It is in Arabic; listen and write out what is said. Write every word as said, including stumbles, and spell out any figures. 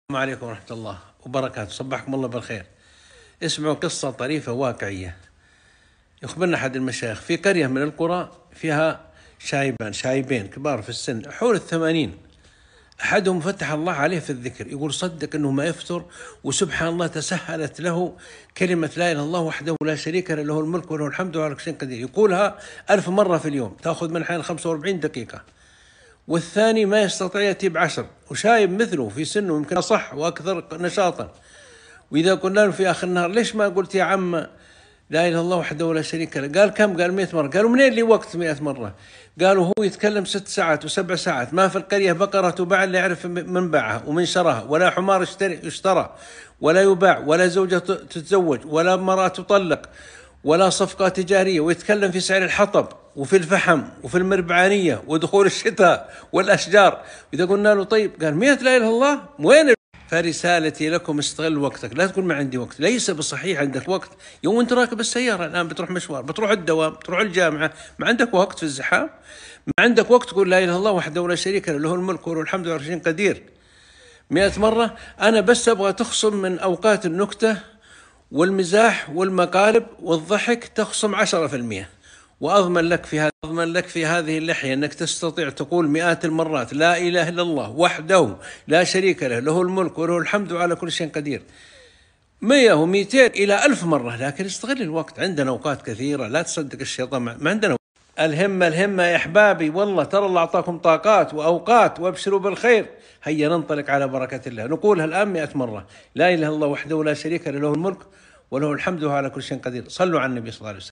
السلام عليكم ورحمة الله وبركاته، صبحكم الله بالخير. اسمعوا قصة طريفة واقعية. يخبرنا أحد المشايخ في قرية من القرى فيها شايبان شايبين كبار في السن حول الثمانين. أحدهم فتح الله عليه في الذكر، يقول صدق أنه ما يفتر، وسبحان الله تسهلت له كلمة لا إله إلا الله وحده لا شريك له، له الملك وله الحمد وعلى كل شيء قدير، يقولها ألف مرة في اليوم، تأخذ من حين خمسة وأربعين دقيقة. والثاني ما يستطيع يأتي بعشر، وشايب مثله في سنه يمكن صح وأكثر نشاطا. وإذا قلنا له في آخر النهار ليش ما قلت يا عم لا إله إلا الله وحده لا شريك له؟ قال كم؟ قال مئة مرة. قالوا منين لي وقت مئة مرة؟ قالوا هو يتكلم ست ساعات وسبع ساعات، ما في القرية بقرة تباع لا يعرف من باعها ومن شراها، ولا حمار يشتري يشترى ولا يباع، ولا زوجة تتزوج، ولا مرأة تطلق، ولا صفقة تجارية، ويتكلم في سعر الحطب وفي الفحم وفي المربعانية ودخول الشتاء والأشجار. وإذا قلنا له طيب، قال مئة لا إله إلا الله وين؟ فرسالتي لكم استغل وقتك، لا تقول ما عندي وقت. ليس بصحيح عندك وقت يوم انت راكب السيارة الآن بتروح مشوار، بتروح الدوام، بتروح الجامعة، ما عندك وقت في الزحام؟ ما عندك وقت تقول لا إله إلا الله وحده لا شريك له، له الملك وله الحمد وعلى كل شيء قدير مئة مرة؟ أنا بس أبغى تخصم من أوقات النكتة والمزاح والمقالب والضحك، تخصم عشرة في المئة، وأضمن لك في هذا أضمن لك في هذه اللحية أنك تستطيع تقول مئات المرات لا إله إلا الله وحده لا شريك له، له الملك وله الحمد وعلى كل شيء قدير مئة ومئتين إلى ألف مرة. لكن استغل الوقت، عندنا أوقات كثيرة، لا تصدق الشيطان، ما عندنا وقت. الهمة الهمة يا أحبابي، والله ترى الله أعطاكم طاقات وأوقات، وابشروا بالخير. هيا ننطلق على بركة الله، نقولها الآن مئة مرة: لا إله إلا الله وحده لا شريك له، له الملك وله الحمد وعلى كل شيء قدير. صلوا على النبي صلى الله عليه وسلم.